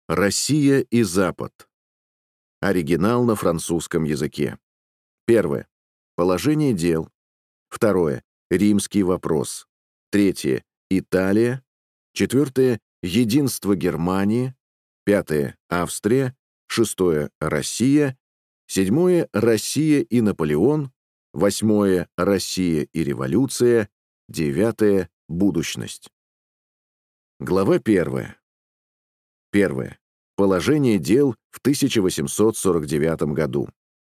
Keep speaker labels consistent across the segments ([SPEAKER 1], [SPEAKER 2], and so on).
[SPEAKER 1] Россия и Запад. Оригинал на французском языке. Первое. Положение дел. Второе. Римский вопрос. Третье. Италия. Четвертое. Единство Германии. Пятое. Австрия. Шестое. Россия. Седьмое. Россия и Наполеон. Восьмое. Россия и революция. Девятое. Будущность. Глава первая. Первое. Положение дел в 1849 году.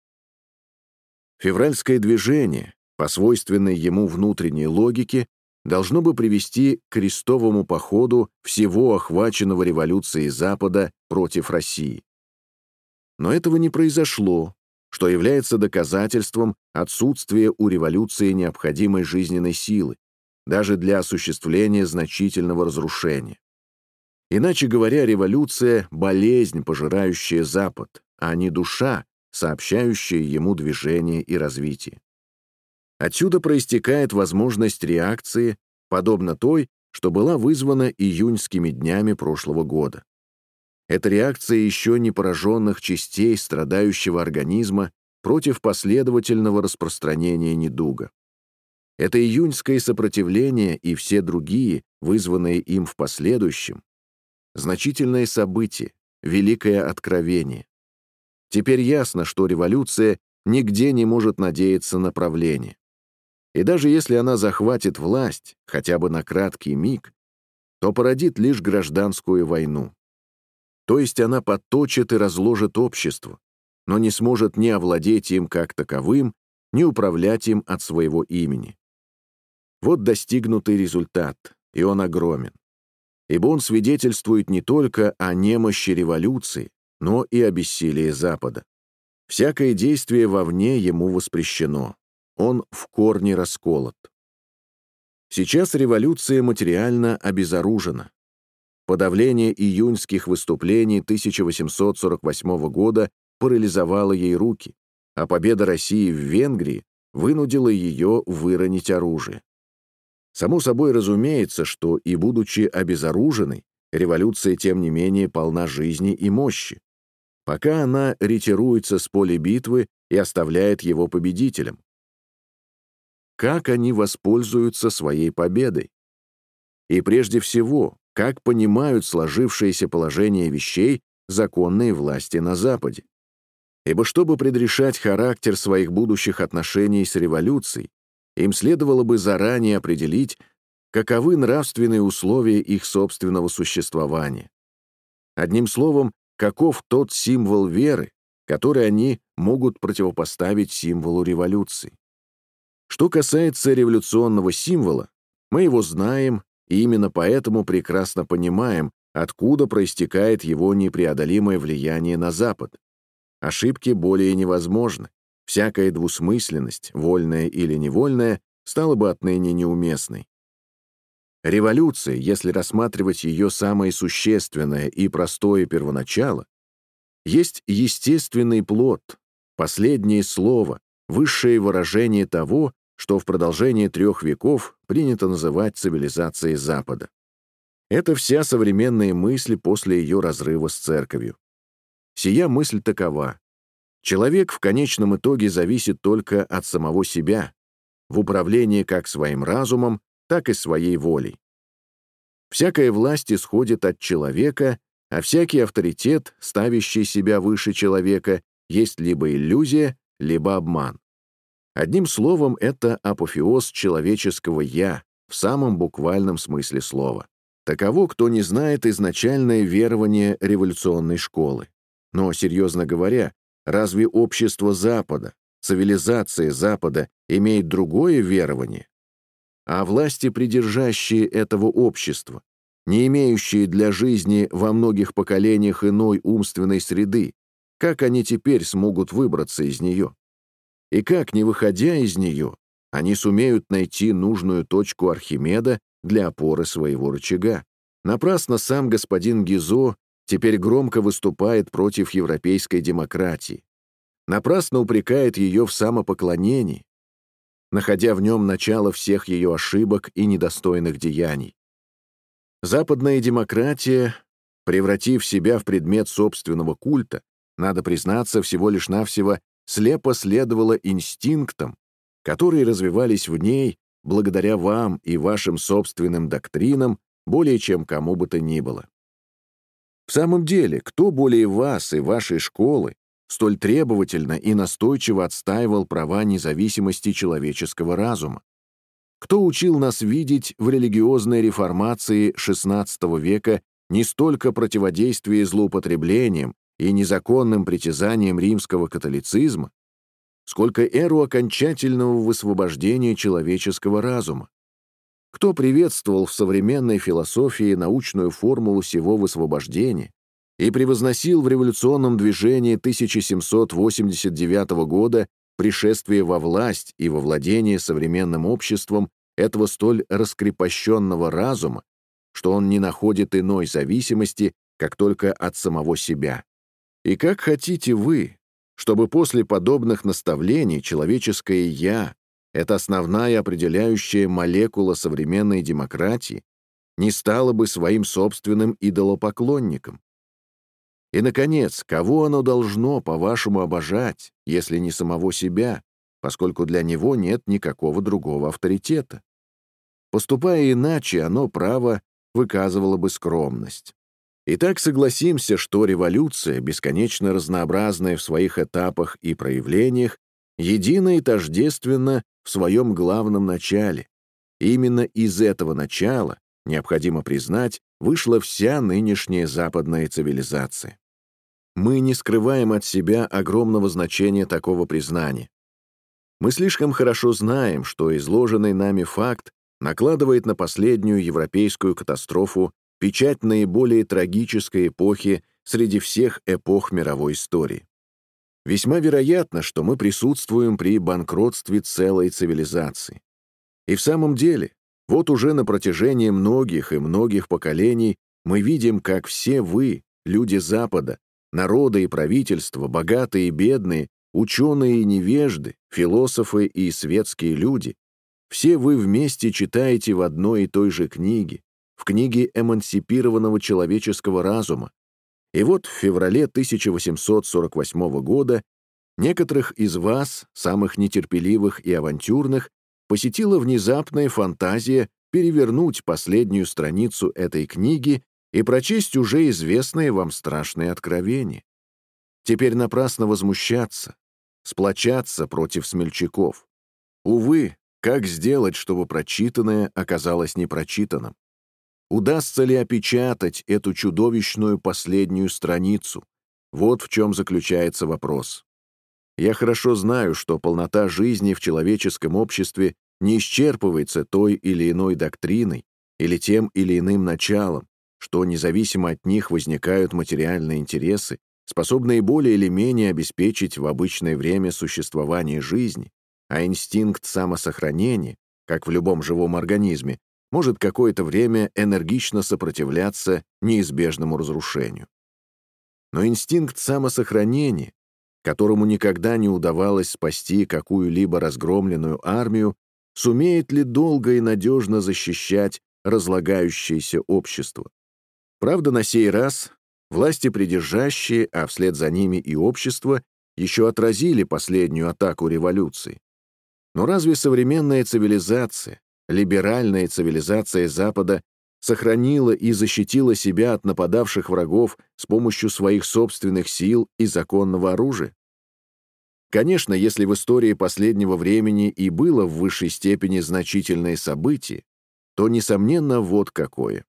[SPEAKER 1] Февральское движение, по свойственной ему внутренней логике, должно бы привести к крестовому походу всего охваченного революцией Запада против России. Но этого не произошло, что является доказательством отсутствия у революции необходимой жизненной силы, даже для осуществления значительного разрушения. Иначе говоря, революция — болезнь, пожирающая Запад, а не душа, сообщающая ему движение и развитие. Отсюда проистекает возможность реакции, подобно той, что была вызвана июньскими днями прошлого года. Это реакция еще не пораженных частей страдающего организма против последовательного распространения недуга. Это июньское сопротивление и все другие, вызванные им в последующем, значительное событие, великое откровение. Теперь ясно, что революция нигде не может надеяться на правление. И даже если она захватит власть, хотя бы на краткий миг, то породит лишь гражданскую войну. То есть она подточит и разложит общество, но не сможет ни овладеть им как таковым, ни управлять им от своего имени. Вот достигнутый результат, и он огромен. Ибо он свидетельствует не только о немощи революции, но и о бессилии Запада. Всякое действие вовне ему воспрещено. Он в корне расколот. Сейчас революция материально обезоружена. Подавление июньских выступлений 1848 года парализовало ей руки, а победа России в Венгрии вынудила ее выронить оружие. Само собой разумеется, что и будучи обезоруженной, революция тем не менее полна жизни и мощи, пока она ретируется с поля битвы и оставляет его победителем. Как они воспользуются своей победой? И прежде всего, как понимают сложившееся положение вещей законные власти на Западе? Ибо чтобы предрешать характер своих будущих отношений с революцией, им следовало бы заранее определить, каковы нравственные условия их собственного существования. Одним словом, каков тот символ веры, который они могут противопоставить символу революции. Что касается революционного символа, мы его знаем и именно поэтому прекрасно понимаем, откуда проистекает его непреодолимое влияние на Запад. Ошибки более невозможны. Всякая двусмысленность, вольная или невольная, стала бы отныне неуместной. Революция, если рассматривать ее самое существенное и простое первоначало, есть естественный плод, последнее слово, высшее выражение того, что в продолжении 3 веков принято называть цивилизацией Запада. Это вся современная мысль после ее разрыва с церковью. Сия мысль такова: человек в конечном итоге зависит только от самого себя, в управлении как своим разумом, так и своей волей. Всякая власть исходит от человека, а всякий авторитет, ставящий себя выше человека, есть либо иллюзия, либо обман. Одним словом, это апофеоз человеческого «я» в самом буквальном смысле слова. Таково, кто не знает изначальное верование революционной школы. Но, серьезно говоря, разве общество Запада, цивилизация Запада имеет другое верование? А власти, придержащие этого общества, не имеющие для жизни во многих поколениях иной умственной среды, как они теперь смогут выбраться из нее? И как, не выходя из нее, они сумеют найти нужную точку Архимеда для опоры своего рычага? Напрасно сам господин Гизо теперь громко выступает против европейской демократии. Напрасно упрекает ее в самопоклонении, находя в нем начало всех ее ошибок и недостойных деяний. Западная демократия превратив себя в предмет собственного культа, надо признаться, всего лишь навсего слепо следовала инстинктам, которые развивались в ней благодаря вам и вашим собственным доктринам более чем кому бы то ни было. В самом деле, кто более вас и вашей школы столь требовательно и настойчиво отстаивал права независимости человеческого разума? Кто учил нас видеть в религиозной реформации XVI века не столько противодействие злоупотреблениям и незаконным притязаниям римского католицизма, сколько эру окончательного высвобождения человеческого разума? Кто приветствовал в современной философии научную формулу сего высвобождения и превозносил в революционном движении 1789 года пришествие во власть и во владение современным обществом этого столь раскрепощенного разума, что он не находит иной зависимости, как только от самого себя? И как хотите вы, чтобы после подобных наставлений человеческое «я», эта основная определяющая молекула современной демократии, не стала бы своим собственным идолопоклонником? И, наконец, кого оно должно, по-вашему, обожать, если не самого себя, поскольку для него нет никакого другого авторитета? Поступая иначе, оно, право, выказывало бы скромность. Итак, согласимся, что революция, бесконечно разнообразная в своих этапах и проявлениях, едина и тождественна в своем главном начале. И именно из этого начала, необходимо признать, вышла вся нынешняя западная цивилизация. Мы не скрываем от себя огромного значения такого признания. Мы слишком хорошо знаем, что изложенный нами факт накладывает на последнюю европейскую катастрофу печать наиболее трагической эпохи среди всех эпох мировой истории. Весьма вероятно, что мы присутствуем при банкротстве целой цивилизации. И в самом деле, вот уже на протяжении многих и многих поколений мы видим, как все вы, люди Запада, народы и правительства, богатые и бедные, ученые и невежды, философы и светские люди, все вы вместе читаете в одной и той же книге, в книге эмансипированного человеческого разума. И вот в феврале 1848 года некоторых из вас, самых нетерпеливых и авантюрных, посетила внезапная фантазия перевернуть последнюю страницу этой книги и прочесть уже известные вам страшные откровения. Теперь напрасно возмущаться, сплочаться против смельчаков. Увы, как сделать, чтобы прочитанное оказалось непрочитанным? Удастся ли опечатать эту чудовищную последнюю страницу? Вот в чем заключается вопрос. Я хорошо знаю, что полнота жизни в человеческом обществе не исчерпывается той или иной доктриной или тем или иным началом, что независимо от них возникают материальные интересы, способные более или менее обеспечить в обычное время существование жизни, а инстинкт самосохранения, как в любом живом организме, может какое-то время энергично сопротивляться неизбежному разрушению. Но инстинкт самосохранения, которому никогда не удавалось спасти какую-либо разгромленную армию, сумеет ли долго и надежно защищать разлагающееся общество? Правда, на сей раз власти придержащие, а вслед за ними и общество, еще отразили последнюю атаку революции. Но разве современная цивилизация, либеральная цивилизация Запада, сохранила и защитила себя от нападавших врагов с помощью своих собственных сил и законного оружия? Конечно, если в истории последнего времени и было в высшей степени значительное событие, то, несомненно, вот какое.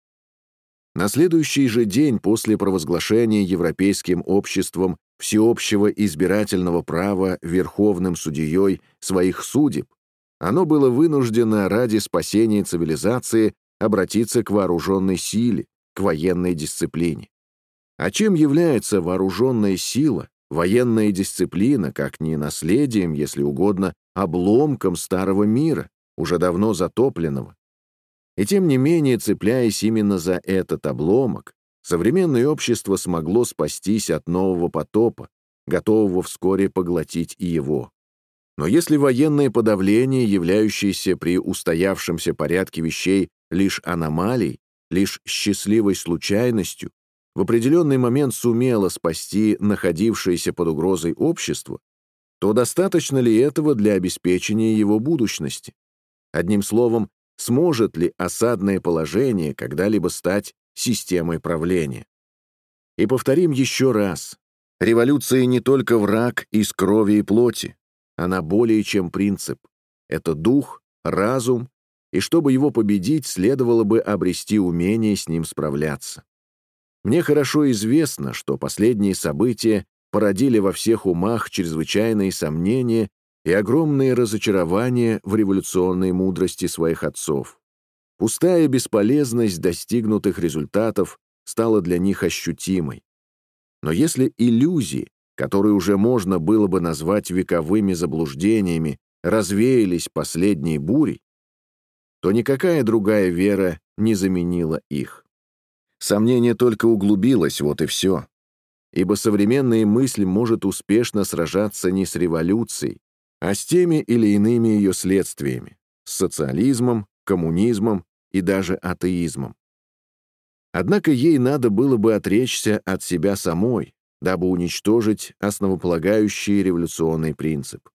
[SPEAKER 1] На следующий же день после провозглашения Европейским обществом всеобщего избирательного права верховным судьей своих судеб, оно было вынуждено ради спасения цивилизации обратиться к вооруженной силе, к военной дисциплине. А чем является вооруженная сила, военная дисциплина, как не наследием, если угодно, обломком старого мира, уже давно затопленного? И тем не менее, цепляясь именно за этот обломок, современное общество смогло спастись от нового потопа, готового вскоре поглотить и его. Но если военное подавление, являющееся при устоявшемся порядке вещей лишь аномалией, лишь счастливой случайностью, в определенный момент сумела спасти находившееся под угрозой общество, то достаточно ли этого для обеспечения его будущности? Одним словом, сможет ли осадное положение когда-либо стать системой правления? И повторим еще раз. Революция не только враг из крови и плоти. Она более чем принцип. Это дух, разум, и чтобы его победить, следовало бы обрести умение с ним справляться. Мне хорошо известно, что последние события породили во всех умах чрезвычайные сомнения и огромные разочарования в революционной мудрости своих отцов. Пустая бесполезность достигнутых результатов стала для них ощутимой. Но если иллюзии, которые уже можно было бы назвать вековыми заблуждениями, развеялись последней бурей, то никакая другая вера не заменила их. Сомнение только углубилось, вот и все. Ибо современная мысль может успешно сражаться не с революцией, а с теми или иными ее следствиями, с социализмом, коммунизмом и даже атеизмом. Однако ей надо было бы отречься от себя самой, дабы уничтожить основополагающий революционный принцип.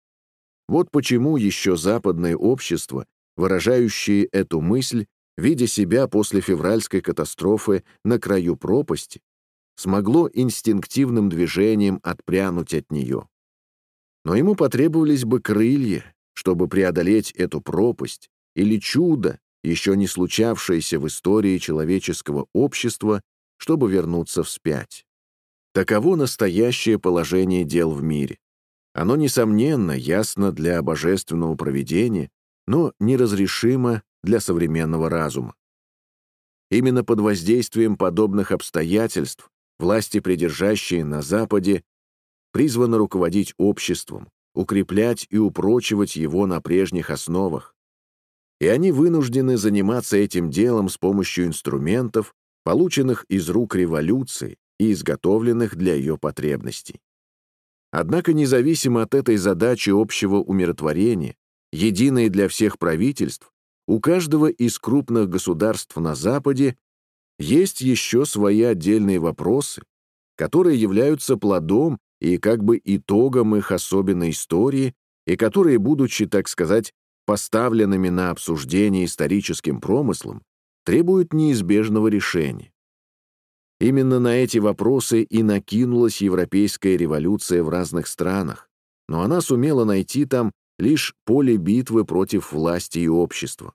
[SPEAKER 1] Вот почему еще западное общество, выражающее эту мысль, видя себя после февральской катастрофы на краю пропасти, смогло инстинктивным движением отпрянуть от нее. Но ему потребовались бы крылья, чтобы преодолеть эту пропасть, или чудо, еще не случавшееся в истории человеческого общества, чтобы вернуться вспять. Таково настоящее положение дел в мире. Оно, несомненно, ясно для божественного провидения, но неразрешимо для современного разума. Именно под воздействием подобных обстоятельств власти, придержащие на Западе, призваны руководить обществом, укреплять и упрочивать его на прежних основах. И они вынуждены заниматься этим делом с помощью инструментов, полученных из рук революции и изготовленных для ее потребностей. Однако независимо от этой задачи общего умиротворения, единой для всех правительств, у каждого из крупных государств на Западе есть еще свои отдельные вопросы, которые являются плодом и как бы итогом их особенной истории, и которые, будучи, так сказать, поставленными на обсуждение историческим промыслом, требуют неизбежного решения. Именно на эти вопросы и накинулась европейская революция в разных странах, но она сумела найти там лишь поле битвы против власти и общества.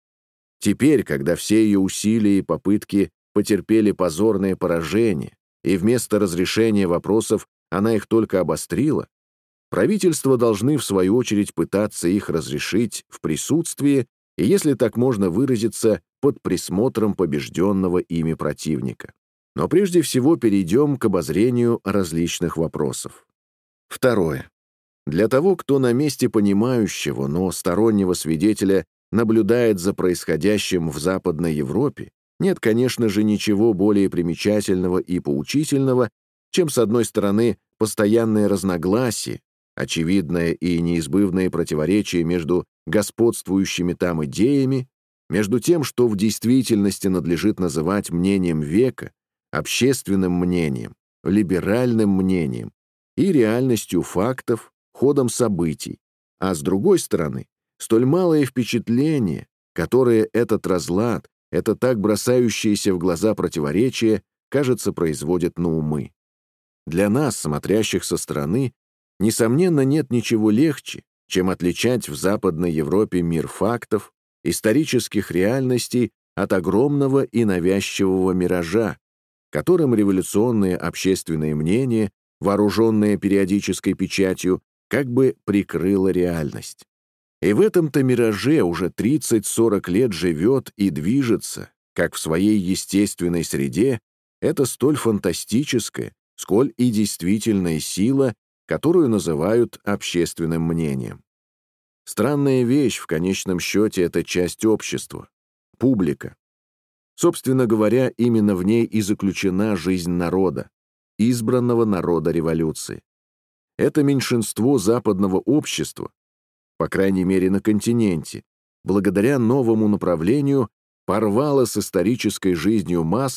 [SPEAKER 1] Теперь, когда все ее усилия и попытки потерпели позорное поражение, и вместо разрешения вопросов она их только обострила, правительства должны, в свою очередь, пытаться их разрешить в присутствии и, если так можно выразиться, под присмотром побежденного ими противника. Но прежде всего перейдем к обозрению различных вопросов. Второе. Для того, кто на месте понимающего, но стороннего свидетеля наблюдает за происходящим в Западной Европе, нет, конечно же, ничего более примечательного и поучительного, чем, с одной стороны, постоянное разногласие, очевидное и неизбывное противоречие между господствующими там идеями, между тем, что в действительности надлежит называть мнением века, общественным мнением, либеральным мнением и реальностью фактов, ходом событий, а с другой стороны, столь малое впечатление, которое этот разлад, это так бросающееся в глаза противоречие, кажется, производит на умы. Для нас, смотрящих со стороны, несомненно, нет ничего легче, чем отличать в Западной Европе мир фактов, исторических реальностей от огромного и навязчивого миража, которым революционное общественное мнение, вооруженное периодической печатью, как бы прикрыло реальность. И в этом-то мираже уже 30-40 лет живет и движется, как в своей естественной среде, это столь фантастическая, сколь и действительная сила, которую называют общественным мнением. Странная вещь, в конечном счете, это часть общества, публика. Собственно говоря, именно в ней и заключена жизнь народа, избранного народа революции. Это меньшинство западного общества, по крайней мере на континенте, благодаря новому направлению порвало с исторической жизнью масс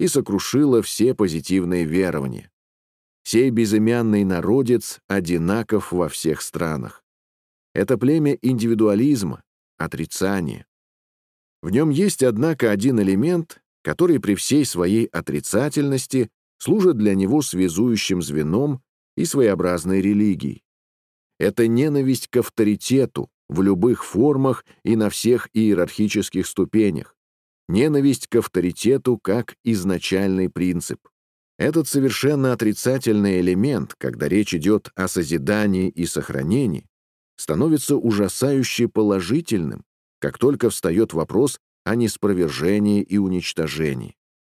[SPEAKER 1] и сокрушила все позитивные верования. Сей безымянный народец одинаков во всех странах. Это племя индивидуализма, отрицания. В нем есть, однако, один элемент, который при всей своей отрицательности служит для него связующим звеном и своеобразной религией. Это ненависть к авторитету в любых формах и на всех иерархических ступенях. Ненависть к авторитету как изначальный принцип. Этот совершенно отрицательный элемент, когда речь идет о созидании и сохранении, становится ужасающе положительным, как только встает вопрос о неспровержении и уничтожении.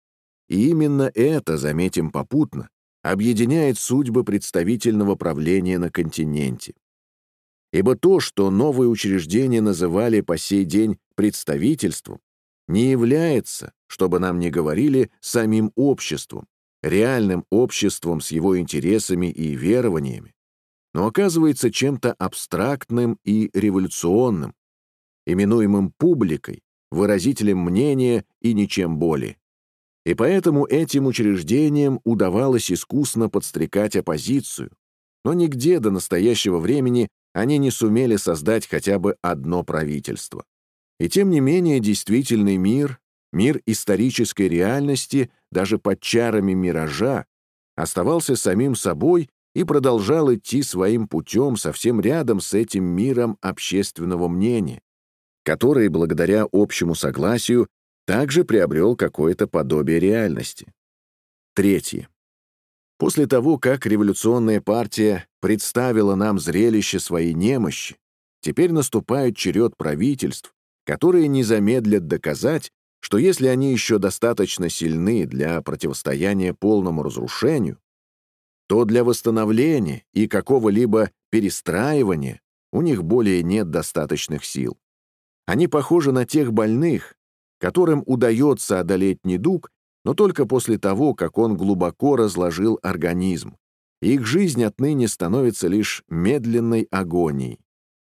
[SPEAKER 1] И именно это, заметим попутно, объединяет судьбы представительного правления на континенте. Ибо то, что новые учреждения называли по сей день представительством, не является, чтобы нам не говорили, самим обществом, реальным обществом с его интересами и верованиями, но оказывается чем-то абстрактным и революционным, именуемым публикой, выразителем мнения и ничем более. И поэтому этим учреждениям удавалось искусно подстрекать оппозицию, но нигде до настоящего времени они не сумели создать хотя бы одно правительство. И тем не менее действительный мир, мир исторической реальности, даже под чарами миража, оставался самим собой и продолжал идти своим путем совсем рядом с этим миром общественного мнения, который, благодаря общему согласию, также приобрел какое-то подобие реальности. Третье. После того, как революционная партия представила нам зрелище своей немощи, теперь наступает черед правительств, которые не замедлят доказать, что если они еще достаточно сильны для противостояния полному разрушению, то для восстановления и какого-либо перестраивания у них более нет достаточных сил. Они похожи на тех больных, которым удается одолеть недуг, но только после того, как он глубоко разложил организм, и их жизнь отныне становится лишь медленной агонией.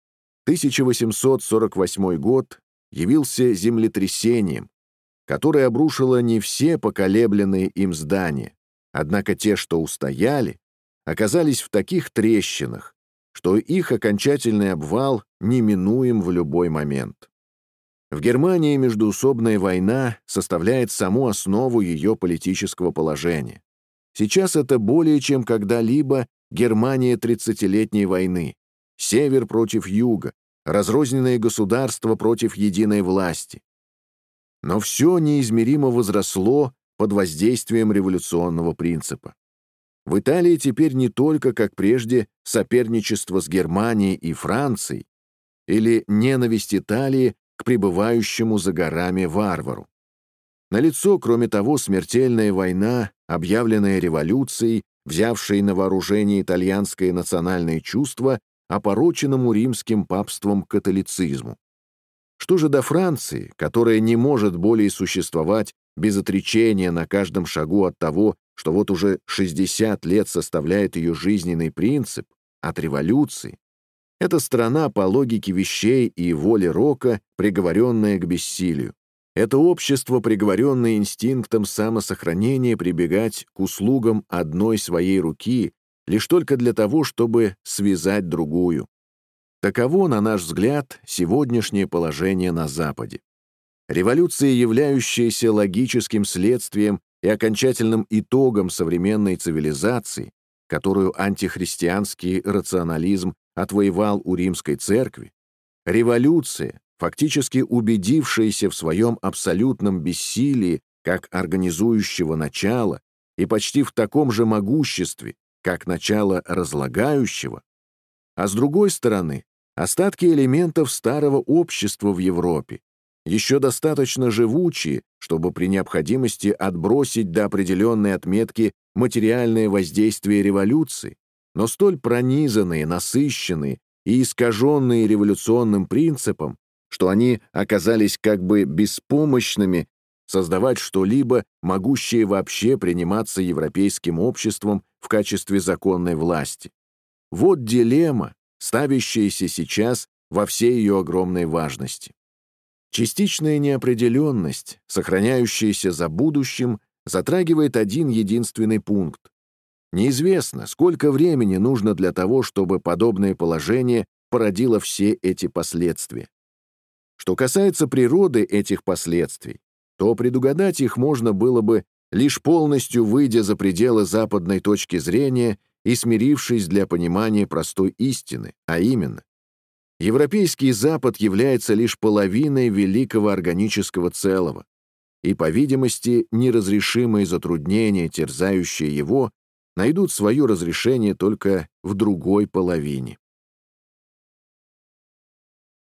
[SPEAKER 1] 1848 год явился землетрясением, которое обрушило не все поколебленные им здания, однако те, что устояли, оказались в таких трещинах, что их окончательный обвал неминуем в любой момент. В Германии междоусобная война составляет саму основу ее политического положения. Сейчас это более чем когда-либо Германия тридцатилетней войны, север против юга, разрозненные государства против единой власти. Но все неизмеримо возросло под воздействием революционного принципа. В Италии теперь не только, как прежде, соперничество с Германией и Францией или ненависть Италии к пребывающему за горами варвару. Налицо, кроме того, смертельная война, объявленная революцией, взявшей на вооружение итальянское национальное чувство, опороченному римским папством католицизму. Что же до Франции, которая не может более существовать без отречения на каждом шагу от того, что вот уже 60 лет составляет ее жизненный принцип, от революции, эта страна по логике вещей и воле рока, приговоренная к бессилию. Это общество, приговоренное инстинктом самосохранения прибегать к услугам одной своей руки лишь только для того, чтобы связать другую. Таково, на наш взгляд, сегодняшнее положение на Западе. Революция, являющаяся логическим следствием и окончательным итогом современной цивилизации, которую антихристианский рационализм отвоевал у римской церкви, революция, фактически убедившаяся в своем абсолютном бессилии как организующего начала и почти в таком же могуществе, как начало разлагающего, а с другой стороны, остатки элементов старого общества в Европе, еще достаточно живучие, чтобы при необходимости отбросить до определенной отметки материальное воздействие революции, но столь пронизанные, насыщенные и искаженные революционным принципом, что они оказались как бы беспомощными создавать что-либо, могущее вообще приниматься европейским обществом в качестве законной власти. Вот дилемма, ставящаяся сейчас во всей ее огромной важности. Частичная неопределенность, сохраняющаяся за будущим, затрагивает один единственный пункт. Неизвестно, сколько времени нужно для того, чтобы подобное положение породило все эти последствия. Что касается природы этих последствий, то предугадать их можно было бы, лишь полностью выйдя за пределы западной точки зрения и смирившись для понимания простой истины, а именно, Европейский Запад является лишь половиной великого органического целого, и, по видимости, неразрешимые затруднения, терзающие его, найдут свое разрешение только в другой половине.